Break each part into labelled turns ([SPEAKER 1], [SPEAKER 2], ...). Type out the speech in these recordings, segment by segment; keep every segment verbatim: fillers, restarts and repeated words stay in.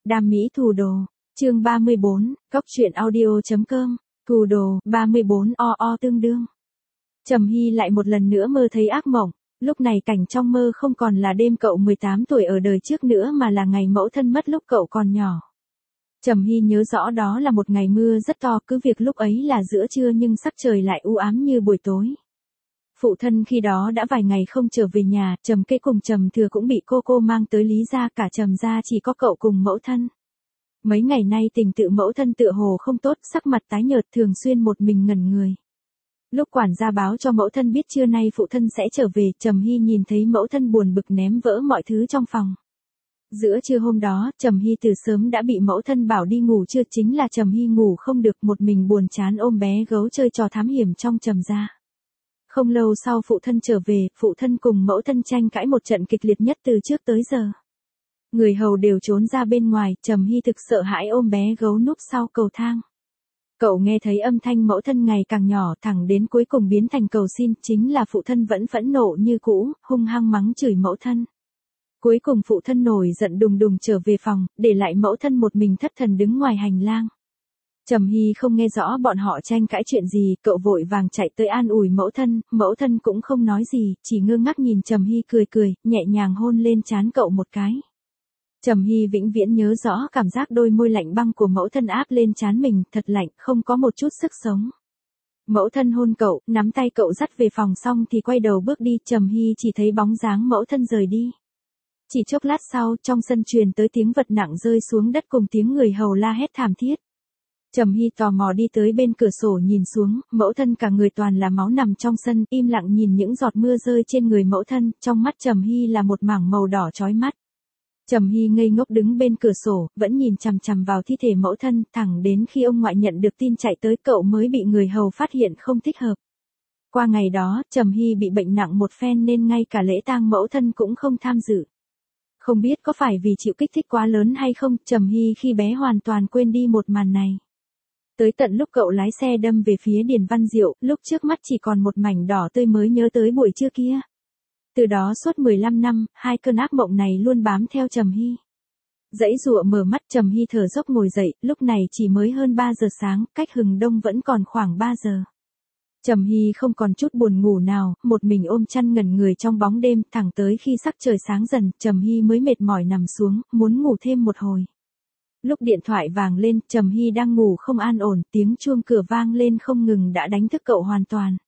[SPEAKER 1] Đam mỹ thù đồ, chương ba mươi bốn, cóc truyện audio chấm com, thù đồ, ba mươi bốn o o tương đương. Trầm Hy lại một lần nữa mơ thấy ác mộng, lúc này cảnh trong mơ không còn là đêm cậu mười tám tuổi ở đời trước nữa mà là ngày mẫu thân mất lúc cậu còn nhỏ. Trầm Hy nhớ rõ đó là một ngày mưa rất to, cứ việc lúc ấy là giữa trưa nhưng sắc trời lại u ám như buổi tối. Phụ thân khi đó đã vài ngày không trở về nhà, Trầm Kê cùng Trầm Thừa cũng bị cô cô mang tới Lý gia, cả Trầm gia chỉ có cậu cùng mẫu thân. Mấy ngày nay tình tự mẫu thân tựa hồ không tốt, sắc mặt tái nhợt, thường xuyên một mình ngẩn người. Lúc quản gia báo cho mẫu thân biết trưa nay phụ thân sẽ trở về, Trầm Hy nhìn thấy mẫu thân buồn bực ném vỡ mọi thứ trong phòng. Giữa trưa hôm đó, Trầm Hy từ sớm đã bị mẫu thân bảo đi ngủ trưa, chính là Trầm Hy ngủ không được, một mình buồn chán ôm bé gấu chơi trò thám hiểm trong Trầm gia. Không lâu sau phụ thân trở về, phụ thân cùng mẫu thân tranh cãi một trận kịch liệt nhất từ trước tới giờ. Người hầu đều trốn ra bên ngoài, Trầm Hy thực sợ hãi ôm bé gấu núp sau cầu thang. Cậu nghe thấy âm thanh mẫu thân ngày càng nhỏ, thẳng đến cuối cùng biến thành cầu xin, chính là phụ thân vẫn phẫn nộ như cũ, hung hăng mắng chửi mẫu thân. Cuối cùng phụ thân nổi giận đùng đùng trở về phòng, để lại mẫu thân một mình thất thần đứng ngoài hành lang. Trầm Hy không nghe rõ bọn họ tranh cãi chuyện gì, cậu vội vàng chạy tới an ủi mẫu thân, mẫu thân cũng không nói gì, chỉ ngơ ngác nhìn Trầm Hy cười cười, nhẹ nhàng hôn lên trán cậu một cái. Trầm Hy vĩnh viễn nhớ rõ cảm giác đôi môi lạnh băng của mẫu thân áp lên trán mình, thật lạnh, không có một chút sức sống. Mẫu thân hôn cậu, nắm tay cậu dắt về phòng xong thì quay đầu bước đi, Trầm Hy chỉ thấy bóng dáng mẫu thân rời đi. Chỉ chốc lát sau, trong sân truyền tới tiếng vật nặng rơi xuống đất cùng tiếng người hầu la hét thảm thiết. Trầm Hy tò mò đi tới bên cửa sổ nhìn xuống, mẫu thân cả người toàn là máu nằm trong sân, im lặng nhìn những giọt mưa rơi trên người mẫu thân, trong mắt Trầm Hy là một mảng màu đỏ chói mắt. Trầm Hy ngây ngốc đứng bên cửa sổ, vẫn nhìn chằm chằm vào thi thể mẫu thân, thẳng đến khi ông ngoại nhận được tin chạy tới cậu mới bị người hầu phát hiện không thích hợp. Qua ngày đó, Trầm Hy bị bệnh nặng một phen nên ngay cả lễ tang mẫu thân cũng không tham dự. Không biết có phải vì chịu kích thích quá lớn hay không, Trầm Hy khi bé hoàn toàn quên đi một màn này. Tới tận lúc cậu lái xe đâm về phía Điền Văn Diệu, lúc trước mắt chỉ còn một mảnh đỏ tươi mới nhớ tới buổi trưa kia. Từ đó suốt mười lăm năm, hai cơn ác mộng này luôn bám theo Trầm Hy. Dãy dụa mở mắt, Trầm Hy thở dốc ngồi dậy, lúc này chỉ mới hơn ba giờ sáng, cách hừng đông vẫn còn khoảng ba giờ. Trầm Hy không còn chút buồn ngủ nào, một mình ôm chăn ngẩn người trong bóng đêm, thẳng tới khi sắc trời sáng dần, Trầm Hy mới mệt mỏi nằm xuống, muốn ngủ thêm một hồi. Lúc điện thoại vang lên, Trầm Hy đang ngủ không an ổn, tiếng chuông cửa vang lên không ngừng đã đánh thức cậu hoàn toàn.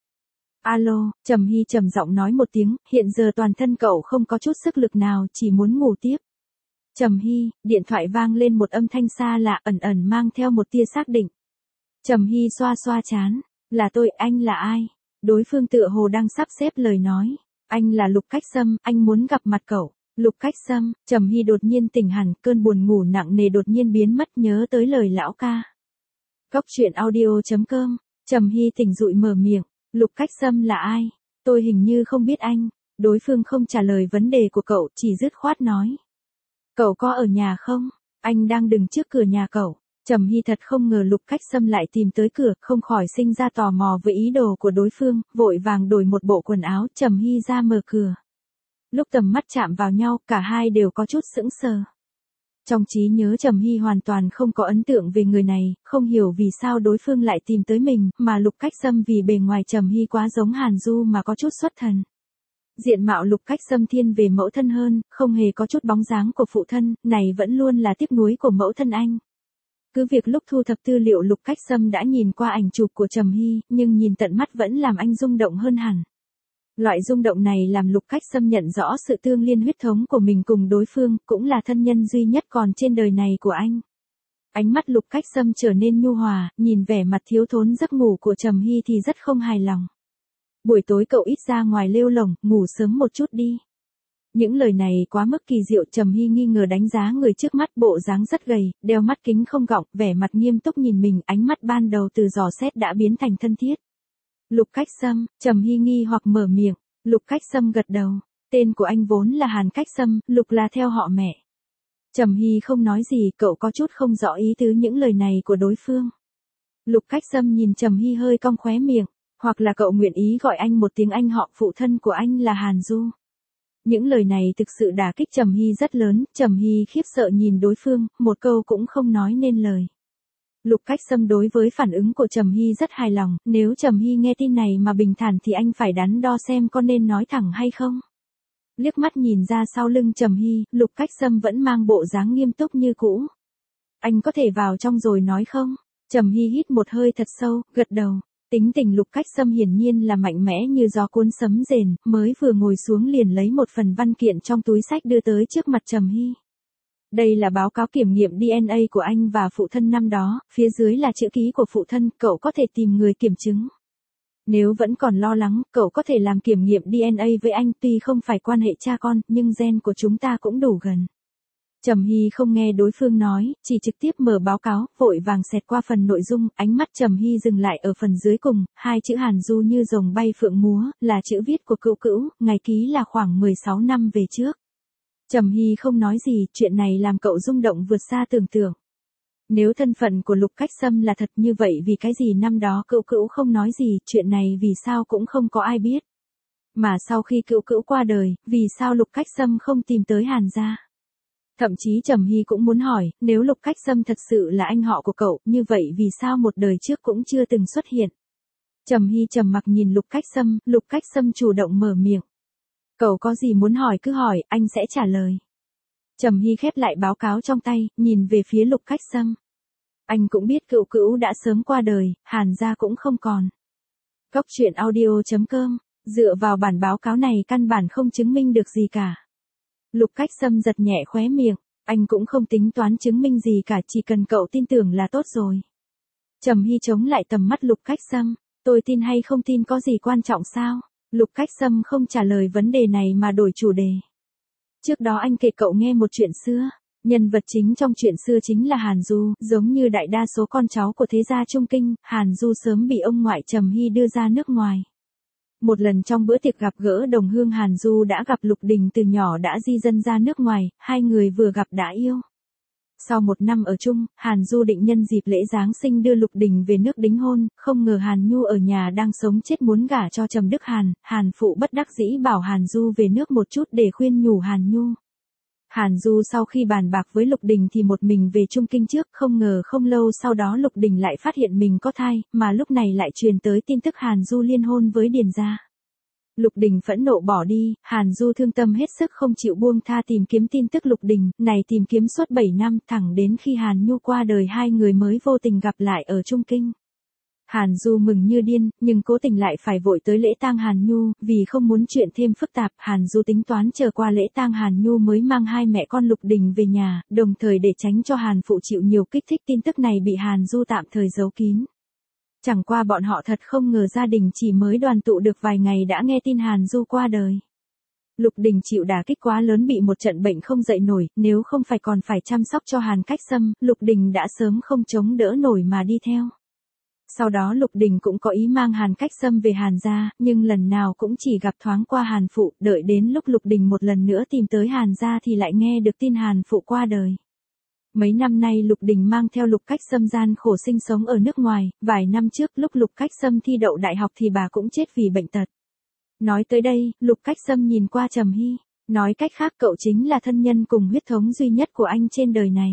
[SPEAKER 1] Alo, Trầm Hy trầm giọng nói một tiếng, hiện giờ toàn thân cậu không có chút sức lực nào, chỉ muốn ngủ tiếp. Trầm Hy, điện thoại vang lên một âm thanh xa lạ, ẩn ẩn mang theo một tia xác định. Trầm Hy xoa xoa trán, là tôi, anh là ai? Đối phương tựa hồ đang sắp xếp lời nói. Anh là Lục Cách Sâm, anh muốn gặp mặt cậu. Lục Cách Sâm, Trầm Hy đột nhiên tỉnh hẳn, cơn buồn ngủ nặng nề đột nhiên biến mất, nhớ tới lời lão ca. Cóc truyện audio chấm com, Trầm Hy tỉnh dụi mở miệng, Lục Cách Sâm là ai? Tôi hình như không biết anh. Đối phương không trả lời vấn đề của cậu, chỉ dứt khoát nói. Cậu có ở nhà không? Anh đang đứng trước cửa nhà cậu. Trầm Hy thật không ngờ Lục Cách Sâm lại tìm tới cửa, không khỏi sinh ra tò mò với ý đồ của đối phương, vội vàng đổi một bộ quần áo, Trầm Hy ra mở cửa. Lúc tầm mắt chạm vào nhau, cả hai đều có chút sững sờ. Trong trí nhớ Trầm Hy hoàn toàn không có ấn tượng về người này, không hiểu vì sao đối phương lại tìm tới mình, mà Lục Cách Sâm vì bề ngoài Trầm Hy quá giống Hàn Du mà có chút xuất thần. Diện mạo Lục Cách Sâm thiên về mẫu thân hơn, không hề có chút bóng dáng của phụ thân, này vẫn luôn là tiếc nuối của mẫu thân anh. Cứ việc lúc thu thập tư liệu Lục Cách Sâm đã nhìn qua ảnh chụp của Trầm Hy, nhưng nhìn tận mắt vẫn làm anh rung động hơn hẳn. Loại rung động này làm Lục Cách Sâm nhận rõ sự tương liên huyết thống của mình cùng đối phương, cũng là thân nhân duy nhất còn trên đời này của anh. Ánh mắt Lục Cách Sâm trở nên nhu hòa, nhìn vẻ mặt thiếu thốn giấc ngủ của Trầm Hy thì rất không hài lòng. Buổi tối cậu ít ra ngoài lêu lổng, ngủ sớm một chút đi. Những lời này quá mức kỳ diệu, Trầm Hy nghi ngờ đánh giá người trước mắt, bộ dáng rất gầy, đeo mắt kính không gọng, vẻ mặt nghiêm túc nhìn mình, ánh mắt ban đầu từ dò xét đã biến thành thân thiết. Lục Cách Sâm, Trầm Hy nghi hoặc mở miệng, Lục Cách Sâm gật đầu, tên của anh vốn là Hàn Cách Sâm, Lục là theo họ mẹ. Trầm Hy không nói gì, cậu có chút không rõ ý tứ những lời này của đối phương. Lục Cách Sâm nhìn Trầm Hy hơi cong khóe miệng, hoặc là cậu nguyện ý gọi anh một tiếng anh, họ phụ thân của anh là Hàn Du. Những lời này thực sự đả kích Trầm Hy rất lớn, Trầm Hy khiếp sợ nhìn đối phương, một câu cũng không nói nên lời. Lục Cách Sâm đối với phản ứng của Trầm Hy rất hài lòng, nếu Trầm Hy nghe tin này mà bình thản thì anh phải đắn đo xem có nên nói thẳng hay không. Liếc mắt nhìn ra sau lưng Trầm Hy, Lục Cách Sâm vẫn mang bộ dáng nghiêm túc như cũ. Anh có thể vào trong rồi nói không? Trầm Hy hít một hơi thật sâu, gật đầu. Tính tình Lục Cách Sâm hiển nhiên là mạnh mẽ như gió cuốn sấm rền, mới vừa ngồi xuống liền lấy một phần văn kiện trong túi xách đưa tới trước mặt Trầm Hy. Đây là báo cáo kiểm nghiệm đê en a của anh và phụ thân năm đó, phía dưới là chữ ký của phụ thân, cậu có thể tìm người kiểm chứng. Nếu vẫn còn lo lắng, cậu có thể làm kiểm nghiệm đê en a với anh, tuy không phải quan hệ cha con, nhưng gen của chúng ta cũng đủ gần. Trầm Hy không nghe đối phương nói, chỉ trực tiếp mở báo cáo, vội vàng xẹt qua phần nội dung, ánh mắt Trầm Hy dừng lại ở phần dưới cùng, hai chữ Hàn Du như rồng bay phượng múa, là chữ viết của Cữu Cữu, ngày ký là khoảng mười sáu năm về trước. Trầm Hy không nói gì, chuyện này làm cậu rung động vượt xa tưởng tượng. Nếu thân phận của Lục Cách Sâm là thật như vậy vì cái gì năm đó Cữu Cữu không nói gì, chuyện này vì sao cũng không có ai biết. Mà sau khi Cữu Cữu qua đời, vì sao Lục Cách Sâm không tìm tới Hàn gia? Thậm chí Trầm Hy cũng muốn hỏi, nếu Lục Cách Sâm thật sự là anh họ của cậu, như vậy vì sao một đời trước cũng chưa từng xuất hiện? Trầm Hy trầm mặc nhìn Lục Cách Sâm, Lục Cách Sâm chủ động mở miệng. Cậu có gì muốn hỏi cứ hỏi, anh sẽ trả lời. Trầm Hy khép lại báo cáo trong tay, nhìn về phía Lục Cách Sâm. Anh cũng biết Cữu Cữu đã sớm qua đời, Hàn gia cũng không còn. Góc truyện audio chấm com, dựa vào bản báo cáo này căn bản không chứng minh được gì cả. Lục Cách Sâm giật nhẹ khóe miệng, anh cũng không tính toán chứng minh gì cả, chỉ cần cậu tin tưởng là tốt rồi. Trầm Hy chống lại tầm mắt Lục Cách Sâm, tôi tin hay không tin có gì quan trọng sao? Lục Cách Sâm không trả lời vấn đề này mà đổi chủ đề. Trước đó anh kể cậu nghe một chuyện xưa, nhân vật chính trong chuyện xưa chính là Hàn Du, giống như đại đa số con cháu của thế gia Trung Kinh, Hàn Du sớm bị ông ngoại Trầm Hy đưa ra nước ngoài. Một lần trong bữa tiệc gặp gỡ đồng hương Hàn Du đã gặp Lục Đình từ nhỏ đã di dân ra nước ngoài, hai người vừa gặp đã yêu. Sau một năm ở chung, Hàn Du định nhân dịp lễ Giáng sinh đưa Lục Đình về nước đính hôn, không ngờ Hàn Nhu ở nhà đang sống chết muốn gả cho Trầm Đức Hàn, Hàn phụ bất đắc dĩ bảo Hàn Du về nước một chút để khuyên nhủ Hàn Nhu. Hàn Du sau khi bàn bạc với Lục Đình thì một mình về Trung Kinh trước, không ngờ không lâu sau đó Lục Đình lại phát hiện mình có thai, mà lúc này lại truyền tới tin tức Hàn Du liên hôn với Điền gia. Lục Đình phẫn nộ bỏ đi, Hàn Du thương tâm hết sức không chịu buông tha tìm kiếm tin tức Lục Đình, này tìm kiếm suốt bảy năm, thẳng đến khi Hàn Nhu qua đời hai người mới vô tình gặp lại ở Trung Kinh. Hàn Du mừng như điên, nhưng cố tình lại phải vội tới lễ tang Hàn Nhu, vì không muốn chuyện thêm phức tạp, Hàn Du tính toán chờ qua lễ tang Hàn Nhu mới mang hai mẹ con Lục Đình về nhà, đồng thời để tránh cho Hàn phụ chịu nhiều kích thích, tin tức này bị Hàn Du tạm thời giấu kín. Chẳng qua bọn họ thật không ngờ gia đình chỉ mới đoàn tụ được vài ngày đã nghe tin Hàn Du qua đời. Lục Đình chịu đả kích quá lớn, bị một trận bệnh không dậy nổi, nếu không phải còn phải chăm sóc cho Hàn Cách Sâm, Lục Đình đã sớm không chống đỡ nổi mà đi theo. Sau đó Lục Đình cũng có ý mang Hàn Cách Sâm về Hàn gia, nhưng lần nào cũng chỉ gặp thoáng qua Hàn phụ, đợi đến lúc Lục Đình một lần nữa tìm tới Hàn gia thì lại nghe được tin Hàn phụ qua đời. Mấy năm nay Lục Đình mang theo Lục Cách Sâm gian khổ sinh sống ở nước ngoài, vài năm trước lúc Lục Cách Sâm thi đậu đại học thì bà cũng chết vì bệnh tật. Nói tới đây, Lục Cách Sâm nhìn qua Trầm Hy, nói cách khác cậu chính là thân nhân cùng huyết thống duy nhất của anh trên đời này.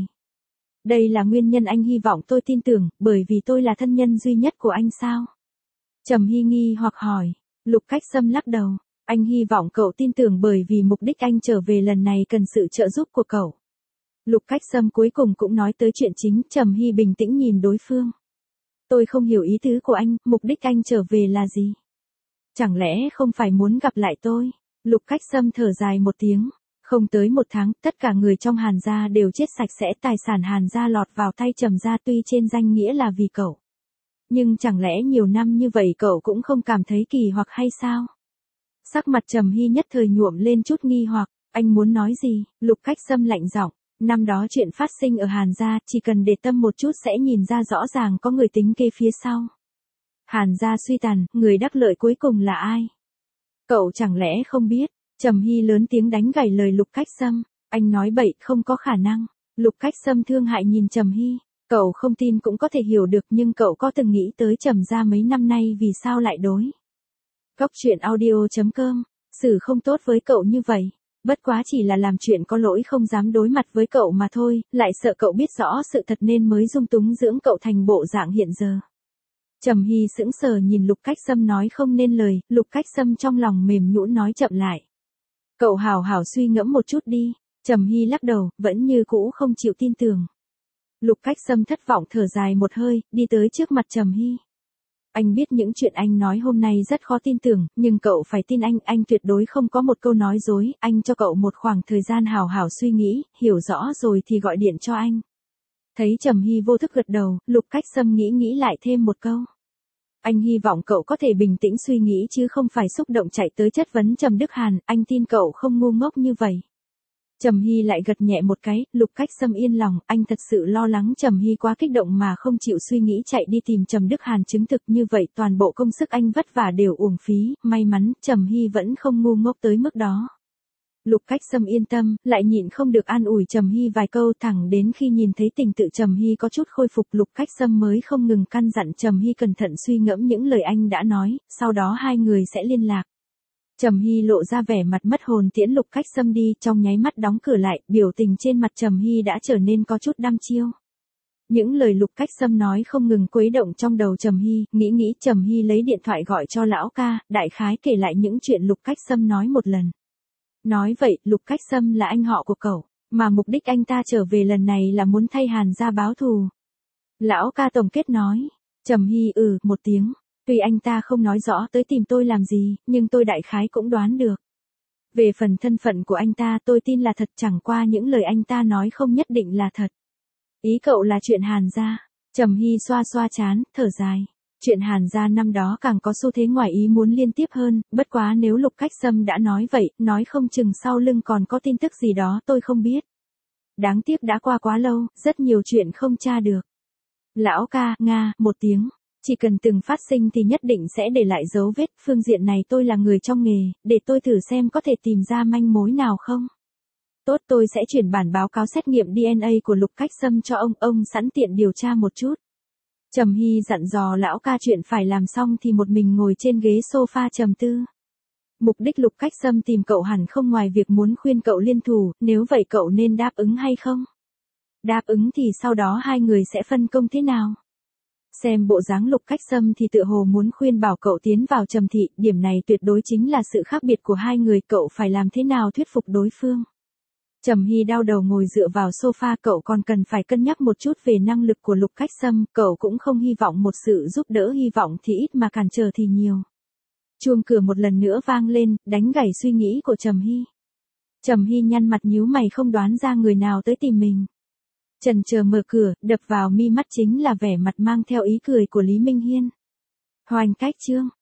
[SPEAKER 1] Đây là nguyên nhân anh hy vọng tôi tin tưởng, bởi vì tôi là thân nhân duy nhất của anh sao? Trầm Hy nghi hoặc hỏi, Lục Cách Sâm lắc đầu, anh hy vọng cậu tin tưởng bởi vì mục đích anh trở về lần này cần sự trợ giúp của cậu. Lục Cách Sâm cuối cùng cũng nói tới chuyện chính, Trầm Hy bình tĩnh nhìn đối phương. Tôi không hiểu ý tứ của anh, mục đích anh trở về là gì? Chẳng lẽ không phải muốn gặp lại tôi? Lục Cách Sâm thở dài một tiếng. Không tới một tháng, tất cả người trong Hàn gia đều chết sạch sẽ, tài sản Hàn gia lọt vào tay Trầm gia tuy trên danh nghĩa là vì cậu. Nhưng chẳng lẽ nhiều năm như vậy cậu cũng không cảm thấy kỳ hoặc hay sao? Sắc mặt Trầm Hy nhất thời nhuộm lên chút nghi hoặc, anh muốn nói gì? Lục Cách Sâm lạnh giọng, năm đó chuyện phát sinh ở Hàn gia, chỉ cần để tâm một chút sẽ nhìn ra rõ ràng có người tính kế phía sau. Hàn gia suy tàn, người đắc lợi cuối cùng là ai? Cậu chẳng lẽ không biết? Trầm Hy lớn tiếng đánh gãy lời Lục Cách Sâm, anh nói bậy, không có khả năng. Lục Cách Sâm thương hại nhìn Trầm Hy, cậu không tin cũng có thể hiểu được, nhưng cậu có từng nghĩ tới Trầm gia mấy năm nay vì sao lại đối. Góc truyện audio chấm com, xử không tốt với cậu như vậy. Bất quá chỉ là làm chuyện có lỗi không dám đối mặt với cậu mà thôi, lại sợ cậu biết rõ sự thật nên mới dung túng dưỡng cậu thành bộ dạng hiện giờ. Trầm Hy sững sờ nhìn Lục Cách Sâm nói không nên lời, Lục Cách Sâm trong lòng mềm nhũn nói chậm lại. Cậu hảo hảo suy ngẫm một chút đi. Trầm Hy lắc đầu, vẫn như cũ không chịu tin tưởng. Lục Cách Sâm thất vọng thở dài một hơi, đi tới trước mặt Trầm Hy. Anh biết những chuyện anh nói hôm nay rất khó tin tưởng, nhưng cậu phải tin anh, anh tuyệt đối không có một câu nói dối, anh cho cậu một khoảng thời gian hào hảo suy nghĩ, hiểu rõ rồi thì gọi điện cho anh. Thấy Trầm Hy vô thức gật đầu, Lục Cách Sâm nghĩ nghĩ lại thêm một câu. Anh hy vọng cậu có thể bình tĩnh suy nghĩ chứ không phải xúc động chạy tới chất vấn Trầm Đức Hàn, anh tin cậu không ngu ngốc như vậy. Trầm Hy lại gật nhẹ một cái, Lục Cách Sâm yên lòng, anh thật sự lo lắng Trầm Hy quá kích động mà không chịu suy nghĩ chạy đi tìm Trầm Đức Hàn chứng thực như vậy toàn bộ công sức anh vất vả đều uổng phí, may mắn Trầm Hy vẫn không ngu ngốc tới mức đó. Lục Cách Sâm yên tâm, lại nhịn không được an ủi Trầm Hy vài câu thẳng đến khi nhìn thấy tình tự Trầm Hy có chút khôi phục Lục Cách Sâm mới không ngừng căn dặn Trầm Hy cẩn thận suy ngẫm những lời anh đã nói, sau đó hai người sẽ liên lạc. Trầm Hy lộ ra vẻ mặt mất hồn tiễn Lục Cách Sâm đi, trong nháy mắt đóng cửa lại, biểu tình trên mặt Trầm Hy đã trở nên có chút đăm chiêu. Những lời Lục Cách Sâm nói không ngừng quấy động trong đầu Trầm Hy, nghĩ nghĩ Trầm Hy lấy điện thoại gọi cho lão ca, đại khái kể lại những chuyện Lục Cách Sâm nói một lần. Nói vậy, Lục Cách Sâm là anh họ của cậu, mà mục đích anh ta trở về lần này là muốn thay Hàn gia báo thù. Lão ca tổng kết nói. Trầm Hy ừ một tiếng. Tuy anh ta không nói rõ tới tìm tôi làm gì, nhưng tôi đại khái cũng đoán được. Về phần thân phận của anh ta tôi tin là thật, chẳng qua những lời anh ta nói không nhất định là thật. Ý cậu là chuyện Hàn gia. Trầm Hy xoa xoa trán, thở dài. Chuyện Hàn gia năm đó càng có xu thế ngoài ý muốn liên tiếp hơn, bất quá nếu Lục Cách Sâm đã nói vậy, nói không chừng sau lưng còn có tin tức gì đó tôi không biết. Đáng tiếc đã qua quá lâu, rất nhiều chuyện không tra được. Lão ca, nga, một tiếng. Chỉ cần từng phát sinh thì nhất định sẽ để lại dấu vết, phương diện này tôi là người trong nghề, để tôi thử xem có thể tìm ra manh mối nào không. Tốt, tôi sẽ chuyển bản báo cáo xét nghiệm đê en a của Lục Cách Sâm cho ông, ông sẵn tiện điều tra một chút. Trầm Hy dặn dò lão ca chuyện phải làm xong thì một mình ngồi trên ghế sofa trầm tư. Mục đích Lục Cách Sâm tìm cậu hẳn không ngoài việc muốn khuyên cậu liên thủ, nếu vậy cậu nên đáp ứng hay không? Đáp ứng thì sau đó hai người sẽ phân công thế nào? Xem bộ dáng Lục Cách Sâm thì tựa hồ muốn khuyên bảo cậu tiến vào Trầm thị, điểm này tuyệt đối chính là sự khác biệt của hai người, cậu phải làm thế nào thuyết phục đối phương. Trầm Hy đau đầu ngồi dựa vào sofa, cậu còn cần phải cân nhắc một chút về năng lực của Lục Cách Sâm, cậu cũng không hy vọng một sự giúp đỡ, hy vọng thì ít mà cản trở thì nhiều. Chuông cửa một lần nữa vang lên, đánh gãy suy nghĩ của Trầm Hy. Trầm Hy nhăn mặt nhíu mày không đoán ra người nào tới tìm mình. Chần chờ mở cửa, đập vào mi mắt chính là vẻ mặt mang theo ý cười của Lý Minh Hiên. Hoành cách chương